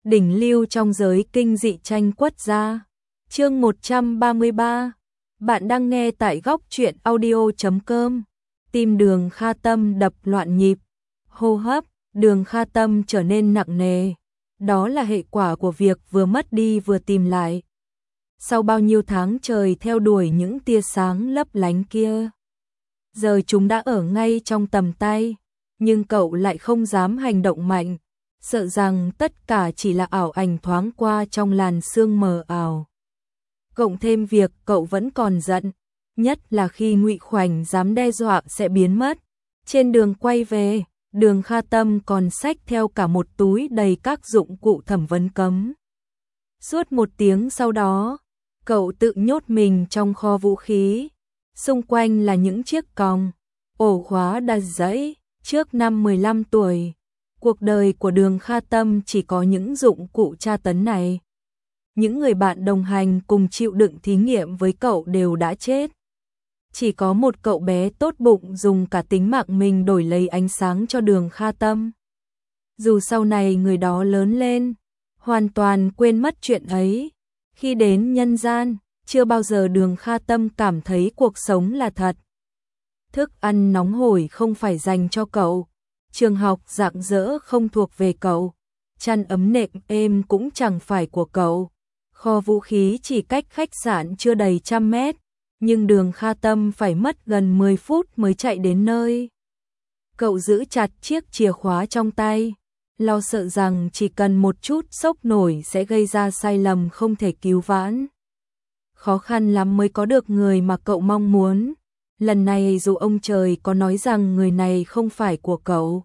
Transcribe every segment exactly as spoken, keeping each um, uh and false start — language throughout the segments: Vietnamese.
đỉnh lưu trong giới kinh dị tranh quất gia. Chương một trăm ba mươi ba. Bạn đang nghe tại góc truyện audio chấm com. Tim Đường Kha Tâm đập loạn nhịp, hô hấp Đường Kha Tâm trở nên nặng nề. Đó là hệ quả của việc vừa mất đi vừa tìm lại. Sau bao nhiêu tháng trời theo đuổi những tia sáng lấp lánh kia, giờ chúng đã ở ngay trong tầm tay, nhưng cậu lại không dám hành động mạnh, sợ rằng tất cả chỉ là ảo ảnh thoáng qua trong làn sương mờ ảo. Cộng thêm việc cậu vẫn còn giận, nhất là khi Ngụy Khoảnh dám đe dọa sẽ biến mất. Trên đường quay về, Đường Kha Tâm còn xách theo cả một túi đầy các dụng cụ thẩm vấn cấm. Suốt một tiếng sau đó, cậu tự nhốt mình trong kho vũ khí. Xung quanh là những chiếc còng, ổ khóa đặt dãy. Trước năm mười lăm tuổi, cuộc đời của Đường Kha Tâm chỉ có những dụng cụ tra tấn này. Những người bạn đồng hành cùng chịu đựng thí nghiệm với cậu đều đã chết. Chỉ có một cậu bé tốt bụng dùng cả tính mạng mình đổi lấy ánh sáng cho Đường Kha Tâm. Dù sau này người đó lớn lên, hoàn toàn quên mất chuyện ấy. Khi đến nhân gian, chưa bao giờ Đường Kha Tâm cảm thấy cuộc sống là thật. Thức ăn nóng hổi không phải dành cho cậu, trường học rạng rỡ không thuộc về cậu, chăn ấm nệm êm cũng chẳng phải của cậu. Kho vũ khí chỉ cách khách sạn chưa đầy trăm mét, nhưng Đường Kha Tâm phải mất gần mười phút mới chạy đến nơi. Cậu giữ chặt chiếc chìa khóa trong tay, lo sợ rằng chỉ cần một chút sốc nổi sẽ gây ra sai lầm không thể cứu vãn. Khó khăn lắm mới có được người mà cậu mong muốn. Lần này dù ông trời có nói rằng người này không phải của cậu,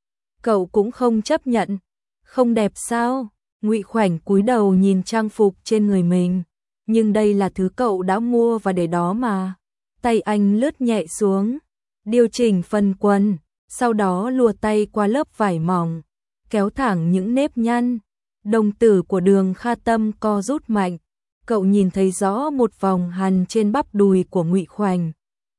cậu cũng không chấp nhận. Không đẹp sao? Ngụy Khoảnh cúi đầu nhìn trang phục trên người mình, nhưng đây là thứ cậu đã mua và để đó mà. Tay anh lướt nhẹ xuống, điều chỉnh phần quần, sau đó lùa tay qua lớp vải mỏng, kéo thẳng những nếp nhăn. Đồng tử của Đường Kha Tâm co rút mạnh, cậu nhìn thấy rõ một vòng hằn trên bắp đùi của Ngụy Khoảnh.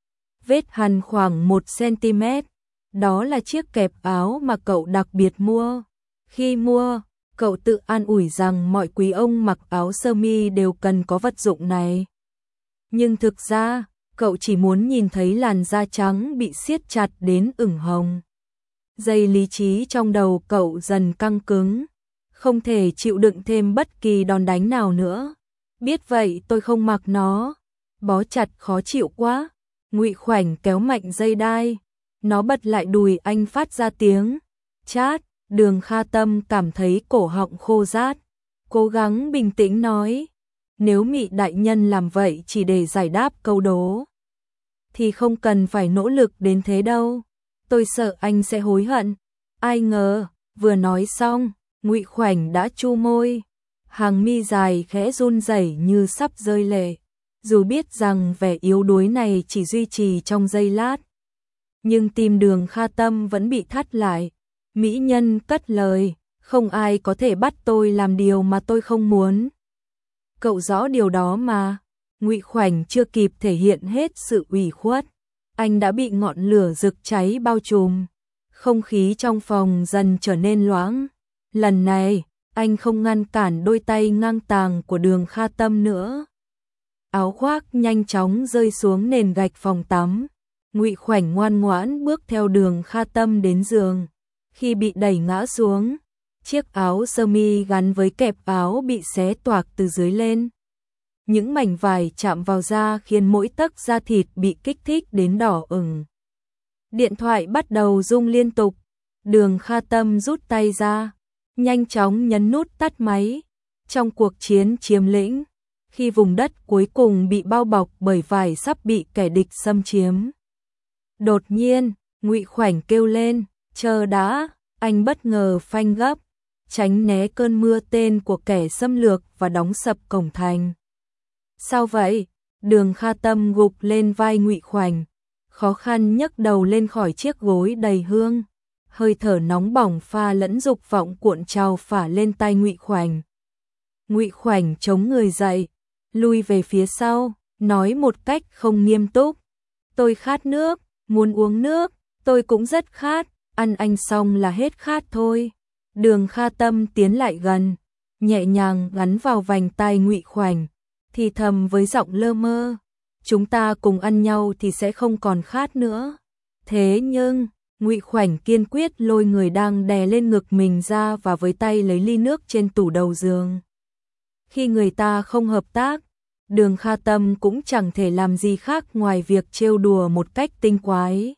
Vết hằn khoảng một xăng-ti-mét, đó là chiếc kẹp áo mà cậu đặc biệt mua. Khi mua, cậu tự an ủi rằng mọi quý ông mặc áo sơ mi đều cần có vật dụng này. Nhưng thực ra, cậu chỉ muốn nhìn thấy làn da trắng bị siết chặt đến ửng hồng. Dây lý trí trong đầu cậu dần căng cứng, không thể chịu đựng thêm bất kỳ đòn đánh nào nữa. Biết vậy tôi không mặc nó, bó chặt khó chịu quá. Ngụy Khoảnh kéo mạnh dây đai, nó bật lại đùi anh phát ra tiếng chát. Đường Kha Tâm cảm thấy cổ họng khô rát, cố gắng bình tĩnh nói, nếu Mị đại nhân làm vậy chỉ để giải đáp câu đố, thì không cần phải nỗ lực đến thế đâu, tôi sợ anh sẽ hối hận. Ai ngờ, vừa nói xong, Ngụy Khoảnh đã chu môi, hàng mi dài khẽ run rẩy như sắp rơi lệ. Dù biết rằng vẻ yếu đuối này chỉ duy trì trong giây lát, nhưng tim Đường Kha Tâm vẫn bị thắt lại. Mỹ nhân cất lời, không ai có thể bắt tôi làm điều mà tôi không muốn. Cậu rõ điều đó mà. Ngụy Khoảnh chưa kịp thể hiện hết sự ủy khuất, anh đã bị ngọn lửa rực cháy bao trùm. Không khí trong phòng dần trở nên loãng. Lần này, anh không ngăn cản đôi tay ngang tàng của Đường Kha Tâm nữa. Áo khoác nhanh chóng rơi xuống nền gạch phòng tắm. Ngụy Khoảnh ngoan ngoãn bước theo Đường Kha Tâm đến giường. Khi bị đẩy ngã xuống, chiếc áo sơ mi gắn với kẹp áo bị xé toạc từ dưới lên. Những mảnh vải chạm vào da khiến mỗi tấc da thịt bị kích thích đến đỏ ửng. Điện thoại bắt đầu rung liên tục. Đường Kha Tâm rút tay ra, nhanh chóng nhấn nút tắt máy. Trong cuộc chiến chiếm lĩnh, khi vùng đất cuối cùng bị bao bọc bởi vải sắp bị kẻ địch xâm chiếm, đột nhiên, Ngụy Khoảnh kêu lên, chờ đã. Anh bất ngờ phanh gấp, tránh né cơn mưa tên của kẻ xâm lược và đóng sập cổng thành. Sao vậy? Đường Kha Tâm gục lên vai Ngụy Khoảnh, khó khăn nhấc đầu lên khỏi chiếc gối đầy hương. Hơi thở nóng bỏng pha lẫn dục vọng cuộn trào phả lên tai Ngụy Khoảnh. Ngụy Khoảnh chống người dậy, lui về phía sau, nói một cách không nghiêm túc, tôi khát nước, muốn uống nước. Tôi cũng rất khát, ăn anh xong là hết khát thôi. Đường Kha Tâm tiến lại gần, nhẹ nhàng gắn vào vành tai Ngụy Khoảnh, thì thầm với giọng lơ mơ, chúng ta cùng ăn nhau thì sẽ không còn khát nữa. Thế nhưng, Ngụy Khoảnh kiên quyết lôi người đang đè lên ngực mình ra và với tay lấy ly nước trên tủ đầu giường. Khi người ta không hợp tác, Đường Kha Tâm cũng chẳng thể làm gì khác ngoài việc trêu đùa một cách tinh quái.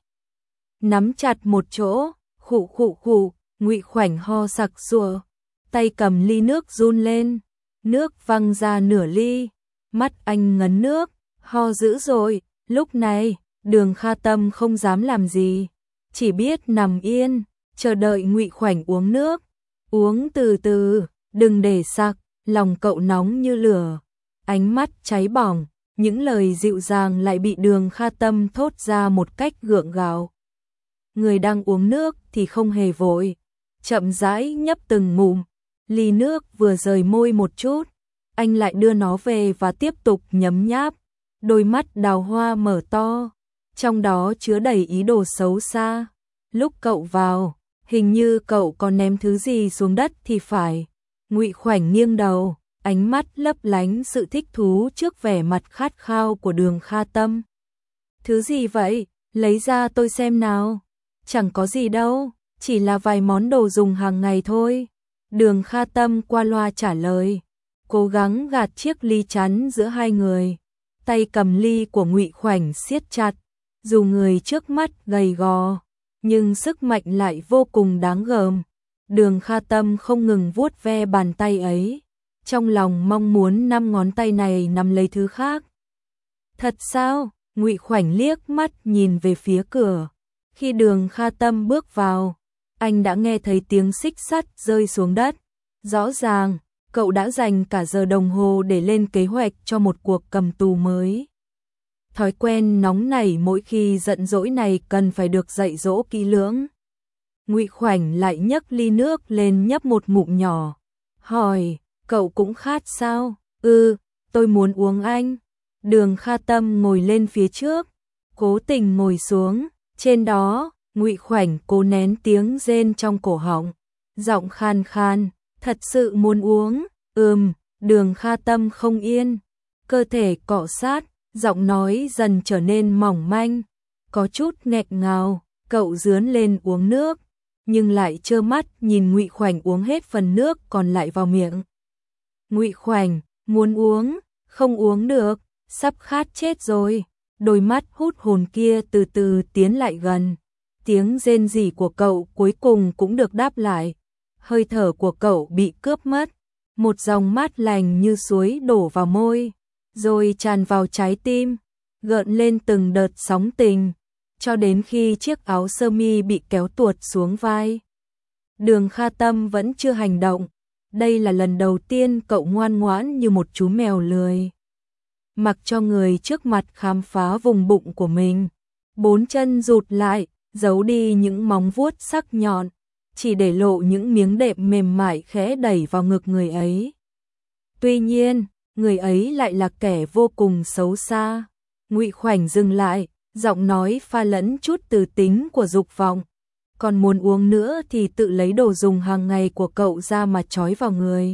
Nắm chặt một chỗ, khụ khụ khụ, Ngụy Khoảnh ho sặc sụa, tay cầm ly nước run lên, nước văng ra nửa ly, mắt anh ngấn nước, ho dữ dội. Lúc này, Đường Kha Tâm không dám làm gì, chỉ biết nằm yên, chờ đợi Ngụy Khoảnh uống nước. Uống từ từ, đừng để sặc, lòng cậu nóng như lửa, ánh mắt cháy bỏng, những lời dịu dàng lại bị Đường Kha Tâm thốt ra một cách gượng gạo. Người đang uống nước thì không hề vội, chậm rãi nhấp từng ngụm, ly nước vừa rời môi một chút, anh lại đưa nó về và tiếp tục nhấm nháp, đôi mắt đào hoa mở to, trong đó chứa đầy ý đồ xấu xa. Lúc cậu vào, hình như cậu có ném thứ gì xuống đất thì phải. Ngụy Khoảnh nghiêng đầu, ánh mắt lấp lánh sự thích thú trước vẻ mặt khát khao của Đường Kha Tâm. Thứ gì vậy? Lấy ra tôi xem nào. Chẳng có gì đâu, chỉ là vài món đồ dùng hàng ngày thôi. Đường Kha Tâm qua loa trả lời, cố gắng gạt chiếc ly chắn giữa hai người. Tay cầm ly của Ngụy Khoảnh siết chặt, dù người trước mắt gầy gò, nhưng sức mạnh lại vô cùng đáng gờm. Đường Kha Tâm không ngừng vuốt ve bàn tay ấy, trong lòng mong muốn năm ngón tay này nắm lấy thứ khác. Thật sao? Ngụy Khoảnh liếc mắt nhìn về phía cửa. Khi Đường Kha Tâm bước vào, anh đã nghe thấy tiếng xích sắt rơi xuống đất. Rõ ràng, cậu đã dành cả giờ đồng hồ để lên kế hoạch cho một cuộc cầm tù mới. Thói quen nóng nảy mỗi khi giận dỗi này cần phải được dạy dỗ kỹ lưỡng. Ngụy Khoảnh lại nhấc ly nước lên nhấp một ngụm nhỏ, hỏi, cậu cũng khát sao? Ừ, tôi muốn uống anh. Đường Kha Tâm ngồi lên phía trước, cố tình ngồi xuống, trên đó, Ngụy Khoảnh cố nén tiếng rên trong cổ họng, giọng khan khan, thật sự muốn uống. Ừm. Đường Kha Tâm không yên, cơ thể cọ sát, giọng nói dần trở nên mỏng manh, có chút nghẹn ngào. Cậu rướn lên uống nước, nhưng lại trơ mắt nhìn Ngụy Khoảnh uống hết phần nước còn lại vào miệng. Ngụy Khoảnh, muốn uống, không uống được, sắp khát chết rồi. Đôi mắt hút hồn kia từ từ tiến lại gần. Tiếng rên rỉ của cậu cuối cùng cũng được đáp lại. Hơi thở của cậu bị cướp mất. Một dòng mát lành như suối đổ vào môi, rồi tràn vào trái tim, gợn lên từng đợt sóng tình, cho đến khi chiếc áo sơ mi bị kéo tuột xuống vai. Đường Kha Tâm vẫn chưa hành động. Đây là lần đầu tiên cậu ngoan ngoãn như một chú mèo lười, mặc cho người trước mặt khám phá vùng bụng của mình. Bốn chân rụt lại, giấu đi những móng vuốt sắc nhọn, chỉ để lộ những miếng đệm mềm mại khẽ đẩy vào ngực người ấy. Tuy nhiên, người ấy lại là kẻ vô cùng xấu xa. Ngụy Khoảnh dừng lại, giọng nói pha lẫn chút từ tính của dục vọng. Còn muốn uống nữa thì tự lấy đồ dùng hàng ngày của cậu ra mà trói vào người.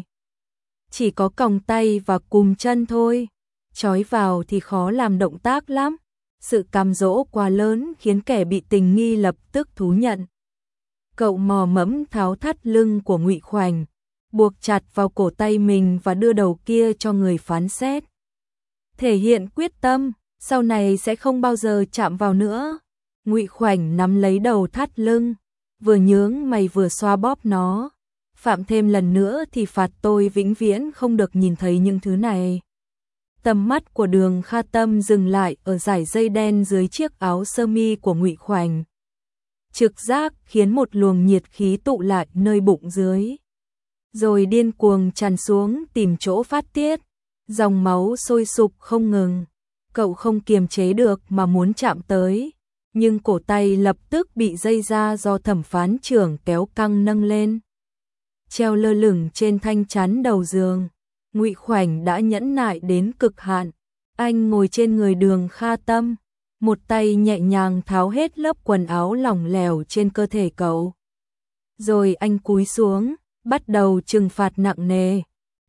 Chỉ có còng tay và cùm chân thôi. Trói vào thì khó làm động tác lắm. Sự cám dỗ quá lớn khiến kẻ bị tình nghi lập tức thú nhận. Cậu mò mẫm tháo thắt lưng của Ngụy Khoảnh, buộc chặt vào cổ tay mình và đưa đầu kia cho người phán xét. Thể hiện quyết tâm, sau này sẽ không bao giờ chạm vào nữa. Ngụy Khoảnh nắm lấy đầu thắt lưng, vừa nhướng mày vừa xoa bóp nó. Phạm thêm lần nữa thì phạt tôi vĩnh viễn không được nhìn thấy những thứ này. Tầm mắt của Đường Kha Tâm dừng lại ở dải dây đen dưới chiếc áo sơ mi của Ngụy Khoảnh. Trực giác khiến một luồng nhiệt khí tụ lại nơi bụng dưới, rồi điên cuồng tràn xuống tìm chỗ phát tiết. Dòng máu sôi sục không ngừng. Cậu không kiềm chế được mà muốn chạm tới, nhưng cổ tay lập tức bị dây da do thẩm phán trưởng kéo căng nâng lên, treo lơ lửng trên thanh chắn đầu giường. Ngụy Khoảnh đã nhẫn nại đến cực hạn. Anh ngồi trên người Đường Kha Tâm, một tay nhẹ nhàng tháo hết lớp quần áo lỏng lẻo trên cơ thể cậu. Rồi anh cúi xuống, bắt đầu trừng phạt nặng nề.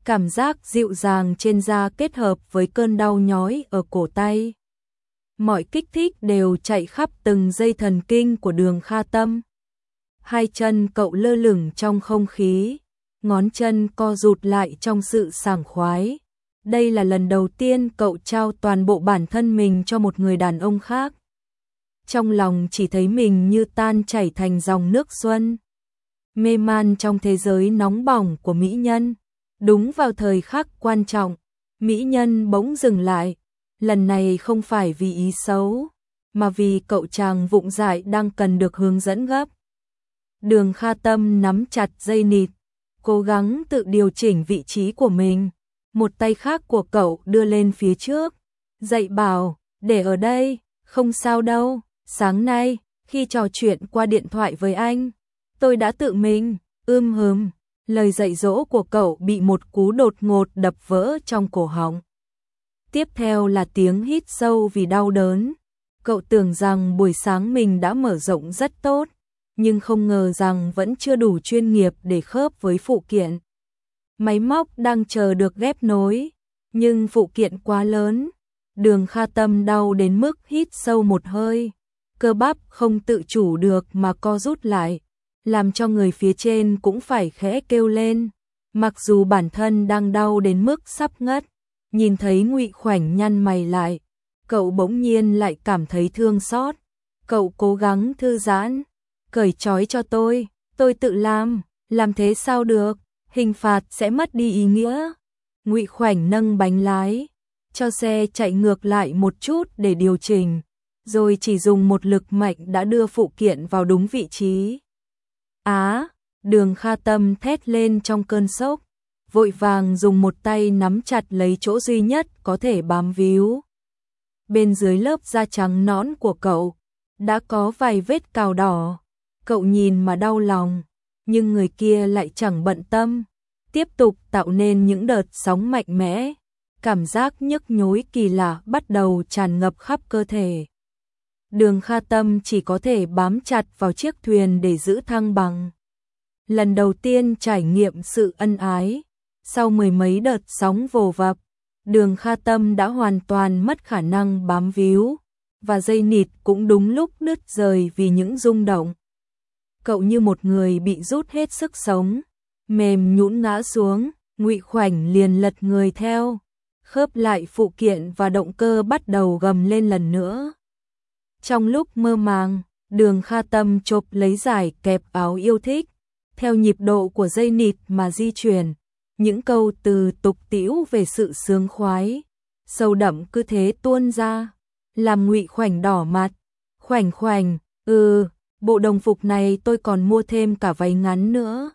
Cảm giác dịu dàng trên da kết hợp với cơn đau nhói ở cổ tay. Mọi kích thích đều chạy khắp từng dây thần kinh của Đường Kha Tâm. Hai chân cậu lơ lửng trong không khí, ngón chân co rụt lại trong sự sảng khoái. Đây là lần đầu tiên cậu trao toàn bộ bản thân mình cho một người đàn ông khác. Trong lòng chỉ thấy mình như tan chảy thành dòng nước xuân. Mê man trong thế giới nóng bỏng của mỹ nhân. Đúng vào thời khắc quan trọng, mỹ nhân bỗng dừng lại. Lần này không phải vì ý xấu, mà vì cậu chàng vụng dại đang cần được hướng dẫn gấp. Đường Kha Tâm nắm chặt dây nịt, cố gắng tự điều chỉnh vị trí của mình. Một tay khác của cậu đưa lên phía trước, dạy bảo, để ở đây, không sao đâu. Sáng nay, khi trò chuyện qua điện thoại với anh, tôi đã tự mình, ưm hừm. Lời dạy dỗ của cậu bị một cú đột ngột đập vỡ trong cổ họng. Tiếp theo là tiếng hít sâu vì đau đớn. Cậu tưởng rằng buổi sáng mình đã mở rộng rất tốt, nhưng không ngờ rằng vẫn chưa đủ chuyên nghiệp để khớp với phụ kiện. Máy móc đang chờ được ghép nối, nhưng phụ kiện quá lớn. Đường Kha Tâm đau đến mức hít sâu một hơi. Cơ bắp không tự chủ được mà co rút lại, làm cho người phía trên cũng phải khẽ kêu lên. Mặc dù bản thân đang đau đến mức sắp ngất, nhìn thấy Ngụy Khoảnh nhăn mày lại, cậu bỗng nhiên lại cảm thấy thương xót. Cậu cố gắng thư giãn, cởi trói cho tôi, tôi tự làm, làm thế sao được, hình phạt sẽ mất đi ý nghĩa. Ngụy Khoảnh nâng bánh lái, cho xe chạy ngược lại một chút để điều chỉnh, rồi chỉ dùng một lực mạnh đã đưa phụ kiện vào đúng vị trí. Á, Đường Kha Tâm thét lên trong cơn sốc, vội vàng dùng một tay nắm chặt lấy chỗ duy nhất có thể bám víu. Bên dưới lớp da trắng nõn của cậu, đã có vài vết cào đỏ. Cậu nhìn mà đau lòng, nhưng người kia lại chẳng bận tâm, tiếp tục tạo nên những đợt sóng mạnh mẽ. Cảm giác nhức nhối kỳ lạ bắt đầu tràn ngập khắp cơ thể. Đường Kha Tâm chỉ có thể bám chặt vào chiếc thuyền để giữ thăng bằng. Lần đầu tiên trải nghiệm sự ân ái, sau mười mấy đợt sóng vồ vập, Đường Kha Tâm đã hoàn toàn mất khả năng bám víu, và dây nịt cũng đúng lúc đứt rời vì những rung động. Cậu như một người bị rút hết sức sống, mềm nhũn ngã xuống. Ngụy Khoảnh liền lật người theo, khớp lại phụ kiện và động cơ bắt đầu gầm lên lần nữa. Trong lúc mơ màng, Đường Kha Tâm chộp lấy giải kẹp áo yêu thích, theo nhịp độ của dây nịt mà di chuyển. Những câu từ tục tĩu về sự sướng khoái, sâu đậm cứ thế tuôn ra, làm Ngụy Khoảnh đỏ mặt. Khoảnh Khoảnh, ừ, bộ đồng phục này tôi còn mua thêm cả váy ngắn nữa.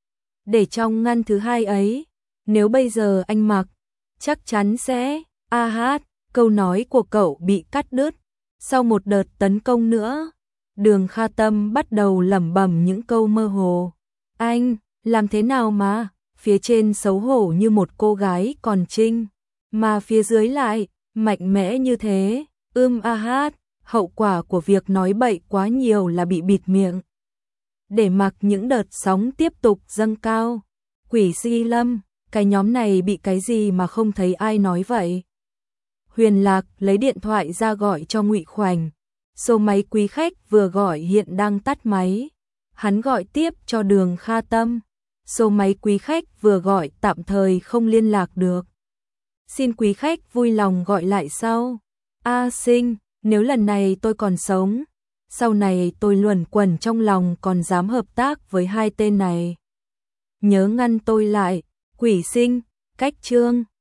Để trong ngăn thứ hai ấy, nếu bây giờ anh mặc, chắc chắn sẽ, a hát, câu nói của cậu bị cắt đứt. Sau một đợt tấn công nữa, Đường Kha Tâm bắt đầu lẩm bẩm những câu mơ hồ. Anh, làm thế nào mà, phía trên xấu hổ như một cô gái còn trinh, mà phía dưới lại, mạnh mẽ như thế, ưm a hát, hậu quả của việc nói bậy quá nhiều là bị bịt miệng. Để mặc những đợt sóng tiếp tục dâng cao. Quỷ Si Lâm, cái nhóm này bị cái gì mà không thấy ai nói vậy? Huyền Lạc lấy điện thoại ra gọi cho Ngụy Khoảnh. Số máy quý khách vừa gọi hiện đang tắt máy. Hắn gọi tiếp cho Đường Kha Tâm. Số máy quý khách vừa gọi tạm thời không liên lạc được. Xin quý khách vui lòng gọi lại sau. A Sinh, nếu lần này tôi còn sống, sau này tôi luẩn quẩn trong lòng còn dám hợp tác với hai tên này. Nhớ ngăn tôi lại. Quỷ Sinh, cách chương.